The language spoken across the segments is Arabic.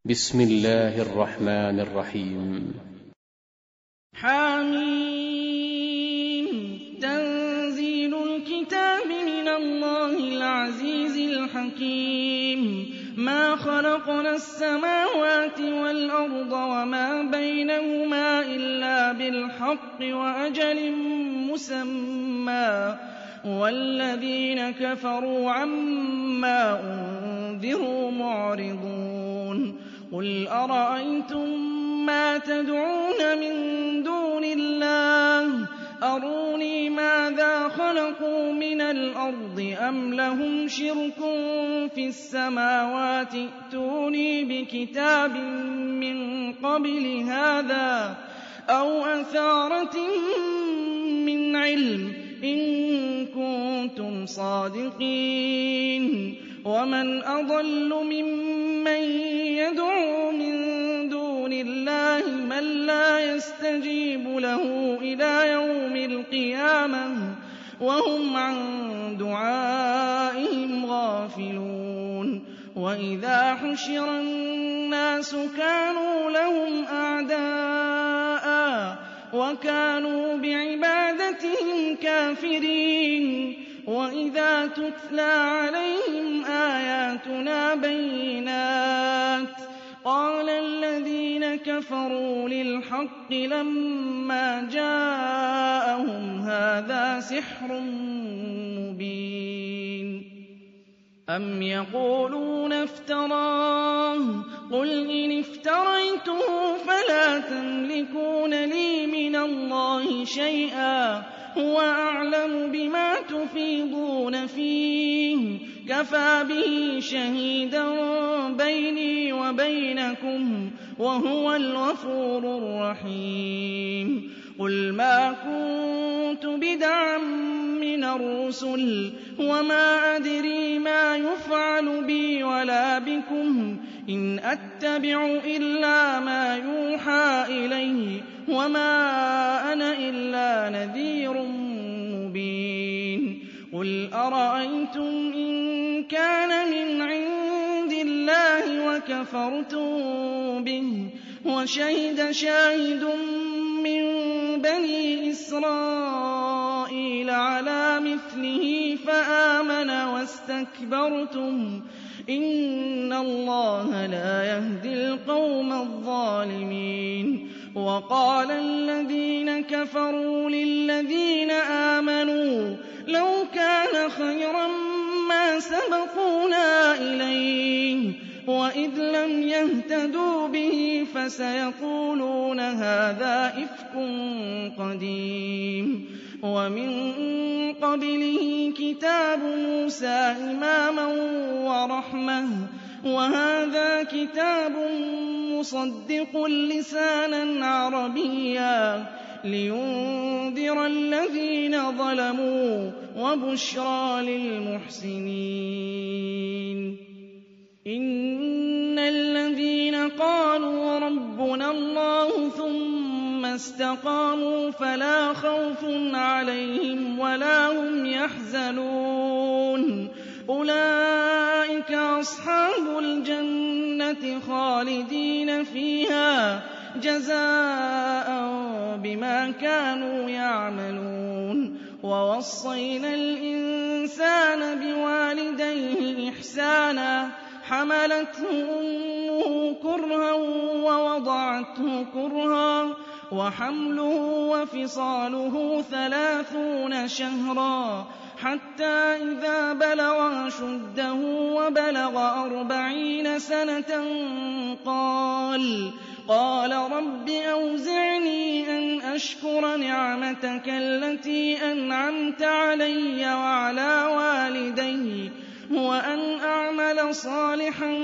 بسم الله الرحمن الرحيم. حميم. تنزيل الكتاب من الله العزيز الحكيم. ما خلقنا السماوات والأرض وما بينهما إلا بالحق وأجل مسمى، والذين كفروا عما أنذروا معرضون. قل أرأيتم ما تدعون من دون الله أروني ماذا خلقوا من الأرض أم لهم شرك في السماوات ائتوني بكتاب من قبل هذا أو أثارة من علم إن كنتم صادقين. ومن أضل ممن يدعو من دون الله من لا يستجيب له إلى يوم القيامة وهم عن دعائهم غافلون. وإذا حشر الناس كانوا لهم أعداء وكانوا بعبادتهم كافرين. وإذا تتلى عليهم آياتنا بينات قال الذين كفروا للحق لما جاءهم هذا سحر مبين. أم يقولون افتراه قل إن افتريته فلا تملكون لي من الله شيئا هو أعلم بما تفيضون فيه كفى به شهيدا بيني وبينكم وهو الغفور الرحيم. قل ما كنت بدعا من الرسل وما أدري ما يفعل بي ولا بكم إن أتبع إلا ما يوحى إلي وما أنا إلا نذير مبين. قل أرأيتم إن كان من عند الله وكفرتم به وشهد شاهد من بني إسرائيل على مثله فآمن واستكبرتم إن الله لا يهدي القوم الظالمين. وقال الذين كفروا للذين آمنوا لو كان خيرا ما سبقونا إليه وإذ لم يهتدوا به فسيقولون هذا إفك قديم. ومن قبله كتاب موسى إماما ورحمة وهذا كتاب مصدق لسانا عربيا لينذر الذين ظلموا وبشرى للمحسنين. إن الذين قالوا ربنا الله ثم استقاموا فلا خوف عليهم ولا هم يحزنون أولئك أصحاب الجنة خالدين فيها جزاء بما كانوا يعملون. ووصينا الإنسان بوالديه إحسانا حملته أمه كرها ووضعته كرها وحمله وفصاله 30 شهرا حتى إذا بلغ أشده وبلغ 40 سنة قال رب أوزعني أن أشكر نعمتك التي أنعمت علي وعلى والدي وأن أعمل صالحا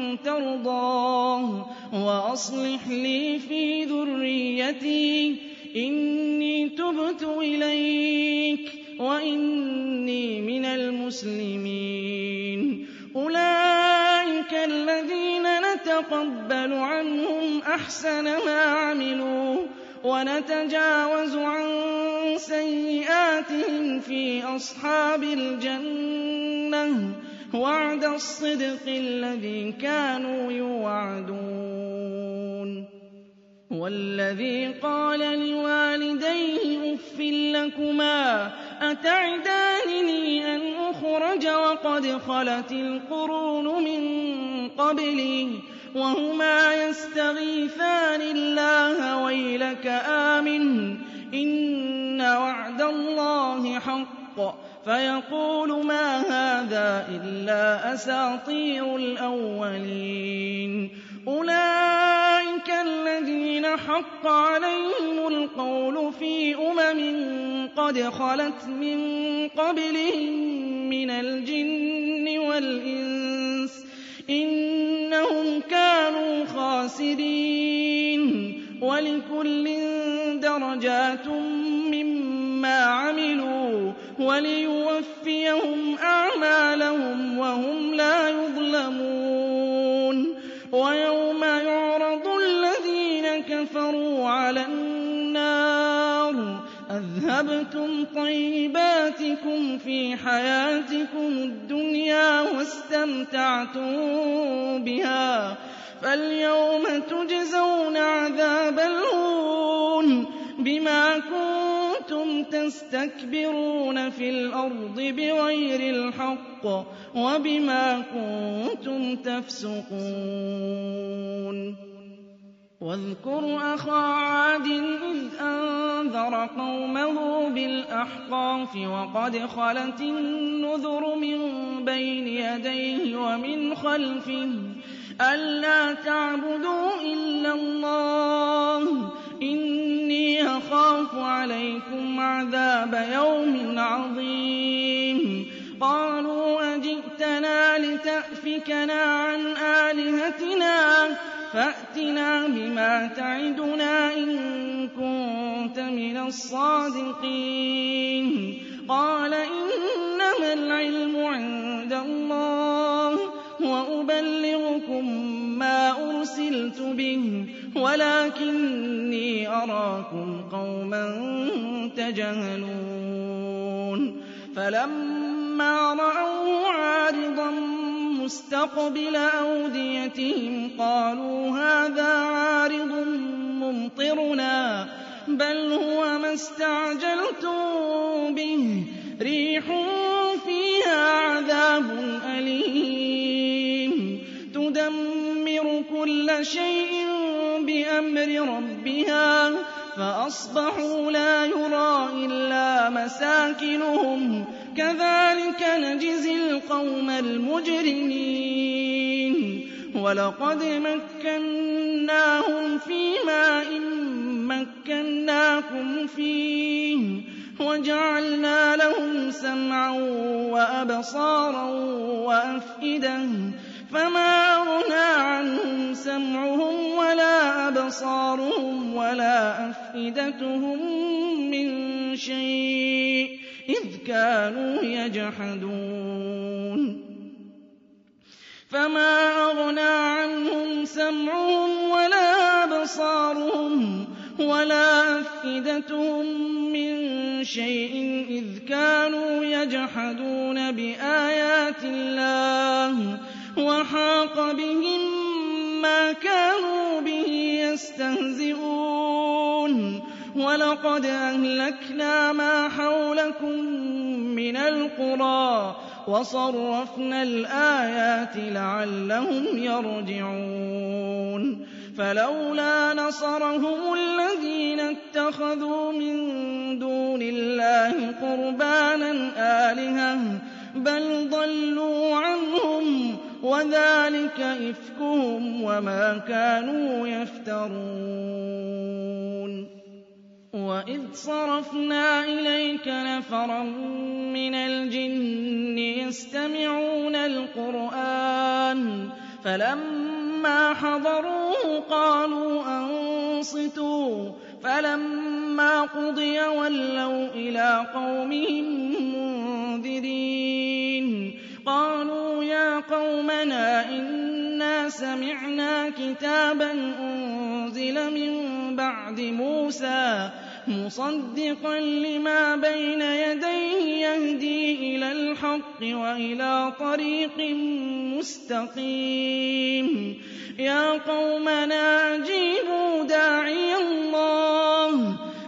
ترضاه وأصلح لي في ذريتي إني تبت إليك وإني من المسلمين. أولئك الذين نتقبل عنهم أحسن ما عملوا ونتجاوز عن سيئاتهم في أصحاب الجنة وعد الصدق الذي كانوا يوعدون. وَالَّذِي قَالَ لِوَالِدَيْهِ أُفٍّ لَّكُمَا أَتَعِدَانِنِي أَنْ أُخْرَجَ وَقَدْ خَلَتِ الْقُرُونُ مِن قَبْلِي وَهُمَا يَسْتَغِيثَانِ اللَّهَ وَيْلَكَ آمِنْ إِنَّ وَعْدَ اللَّهِ حَقٌّ فَيَقُولُ مَا هَٰذَا إِلَّا أَسَاطِيرُ الْأَوَّلِينَ أُولَٰئِكَ الَّذِينَ حَقَّ عَلَيْهِمُ الْقَوْلُ فِي قَدْ خَلَتْ مِن قَبْلِهِم مِّنَ الْجِنِّ وَالْإِنسِ ۖ إِنَّهُمْ كَانُوا خَاسِرِينَ وَلِكُلٍّ دَرَجَاتٌ مِّمَّا عَمِلُوا وَلِيُوَفِّيَهُمْ أَعْمَالَهُمْ وَهُمْ لَا يُظْلَمُونَ وَيَوْمَ يُعْرَضُ الَّذِينَ كَفَرُوا عَلَى النَّارِ أَذْهَبْتُمْ طَيِّبَاتِكُمْ فِي حَيَاتِكُمُ الدُّنْيَا وَاسْتَمْتَعْتُم بِهَا فَالْيَوْمَ تُجْزَوْنَ عَذَابَ الْهُونِ بِمَا كُنتُمْ تَسْتَكْبِرُونَ فِي الْأَرْضِ بِغَيْرِ الْحَقِّ وَبِمَا كُنتُمْ تَفْسُقُونَ وَاذْكُرْ أَخَا عَادٍ إِذْ أَنذَرَ قَوْمَهُ بِالْأَحْقَافِ وَقَدْ خَلَتِ النُّذُرُ مِن بَيْنِ يَدَيْهِ وَمِنْ خَلْفِهِ أَلَّا تَعْبُدُوا إِلَّا اللَّهَ إِنِّي أَخَافُ عَلَيْكُمْ عَذَابَ يَوْمٍ عَظِيمٍ قَالُوا أَجِئْتَنَا لِتَأْفِكَنَا عَنْ آلِهَتِنَا فَأْتِنَا بِمَا تَعِدُنَا إِن كُنتَ مِنَ الصَّادِقِينَ قَالَ إِنَّمَا الْعِلْمُ عِندَ اللَّهِ وَأُبَلِّغُكُم مَّا أُرْسِلْتُ بِهِ وَلَٰكِنِّي أَرَاكُمْ قَوْمًا تَجْهَلُونَ فَلَمَّا رَأَوْهُ عَارِضًا مُّسْتَقْبِلَ أَوْدِيَتِهِمْ قَالُوا هَٰذَا عَارِضٌ مُّمْطِرُنَا بَلْ هُوَ مَا اسْتَعْجَلْتُم بِهِ رِيحٌ فِيهَا عَذَابٌ أَلِيمٌ تُدَمِّرُ كُلَّ شَيْءٍ بِأَمْرِ رَبِّهَا فَأَصْبَحُوا لَا يُرَىٰ إِلَّا مَسَاكِنُهُمْ كَذَٰلِكَ نَجْزِي الْقَوْمَ الْمُجْرِمِينَ وَلَقَدْ مَكَّنَّاهُمْ فِي مَاءٍ مَّكَّنَّاكُمْ فِيهِ وَجَعَلْنَا لَهُمْ سَمْعًا وَأَبْصَارًا وَأَفْئِدَةً فَمَا أَغْنَىٰ عَنْهُمْ سَمْعُهُمْ وَلَا أَبْصَارُهُمْ وَلَا أَفْئِدَتُهُم مِّن شَيْءٍ إِذْ كَانُوا يَجْحَدُونَ فَمَا أَغْنَىٰ عَنْهُمْ سَمْعُهُمْ وَلَا أَبْصَارُهُمْ وَلَا أَفْئِدَتُهُم مِّن شَيْءٍ إِذْ كَانُوا يَجْحَدُونَ بِآيَاتِ اللَّهِ وَحَاقَ بِهِم مَّا كَانُوا بِهِ يَسْتَهْزِئُونَ وَلَقَدْ أَهْلَكْنَا مَا حَوْلَكُم مِّنَ الْقُرَىٰ وَصَرَّفْنَا الْآيَاتِ لَعَلَّهُمْ يَرْجِعُونَ فَلَوْلَا نَصَرَهُمُ الَّذِينَ اتَّخَذُوا مِن دُونِ اللَّهِ قُرْبَانًا آلِهَةً بَلْ ضَلُّوا عَنْهُمْ وَذَٰلِكَ إِفْكُهُمْ وَمَا كَانُوا يَفْتَرُونَ وَإِذْ صَرَفْنَا إِلَيْكَ نَفَرًا مِّنَ الْجِنِّ يَسْتَمِعُونَ الْقُرْآنَ فَلَمَّا حَضَرُوهُ قَالُوا أَنصِتُوا فَلَمَّا قُضِيَ وَلَّوْا إِلَىٰ قَوْمِهِم مُّنذِرِينَ قَالُوا يَا قَوْمَنَا إِنَّا سَمِعْنَا كِتَابًا أُنزِلَ مِن بَعْدِ مُوسَىٰ مُصَدِّقًا لِّمَا بَيْنَ يَدَيْهِ يَهْدِي إِلَى الْحَقِّ وَإِلَىٰ طَرِيقٍ مُّسْتَقِيمٍ يَا قَوْمَنَا أَجِيبُوا دَاعِيَ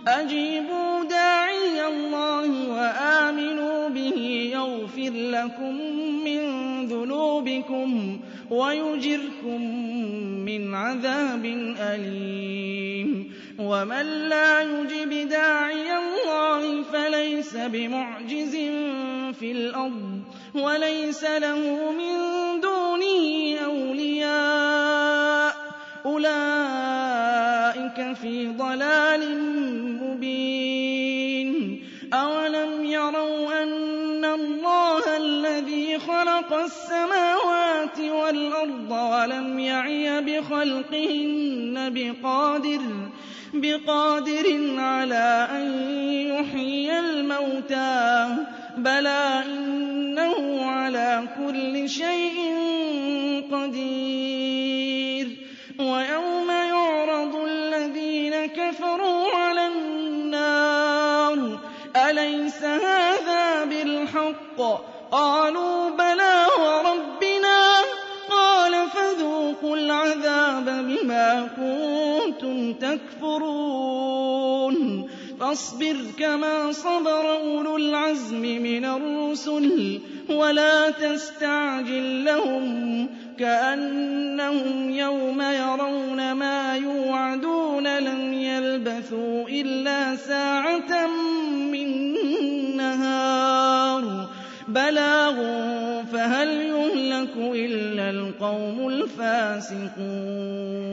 أجيبوا داعي الله وآمنوا به يغفر لكم من ذنوبكم ويجركم من عذاب أليم ومن لا يجب داعي الله فليس بمعجز في الأرض وليس له من دونه أولياء أولئك في ضلال مبين أولم يروا أن الله الذي خلق السماوات والأرض ولم يعي بخلقهن بقادر على أن يحيي الموتى بلى إنه على كل شيء قدير ويوم يعرض الذين كفروا على النار أليس هذا بالحق قالوا بلى وربنا قال فذوقوا العذاب بما كنتم تكفرون فاصبر كما صبر أولو العزم من الرسل ولا تستعجل لهم كأنهم يوم يرون ما يوعدون لم يلبثوا إلا ساعة من نهار بلاغ فهل يهلك إلا القوم الفاسقون